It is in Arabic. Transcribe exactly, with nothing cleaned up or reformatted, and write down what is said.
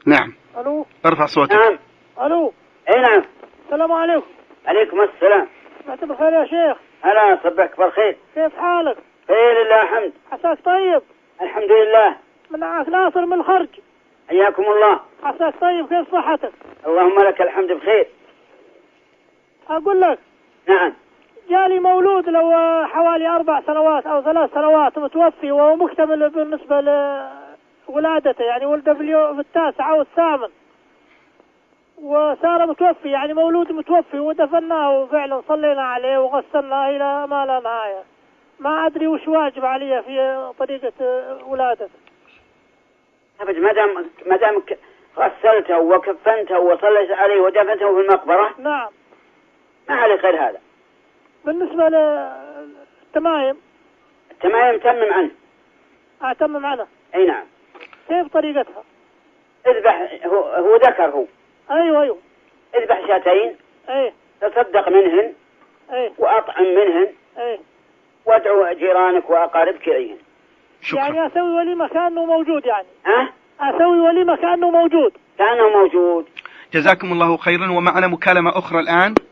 نعم. الو. ارفع صوتك. نعم. الو. اي نعم. السلام عليكم. عليكم السلام. صبحت بخير يا شيخ. هلا صبحك بالخير. كيف حالك؟ خير لله الحمد. عساك طيب. الحمد لله. من معك ناصر من الخرج. حياكم الله. عساك طيب، كيف صحتك؟ اللهم لك الحمد بخير. اقول لك. نعم. جالي مولود لو حوالي اربع سنوات او ثلاث سنوات متوفي وهو مكتمل بالنسبة لولادته، يعني ولده في التاسع او الثامن وصار متوفي، يعني مولود متوفي ودفناه وفعلا صلينا عليه وغسلناه الى ما لا نهاية. ما ادري وش واجب علي في طريقة ولادته. أبد ما دام ما دام غسلته وكفنته وصليت عليه ودفنته في المقبرة. نعم. ما عليه غير هذا. بالنسبة للتمايم. التمايم تمم عنه. أتمم عنه. أي نعم. كيف طريقتها؟ اذبح، هو, هو ذكر هو. أيوه أيوه. اذبح شاتين. أيه. تصدق منهن. أيه. وأطعم منهن. أيه. وادعو جيرانك وأقاربك إليهن. شكرا. يعني أسوي وليمة كأنه موجود يعني. ها؟ أسوي وليمة كأنه موجود. كأنه موجود. جزاكم الله خيرا. ومعنا مكالمة أخرى الآن.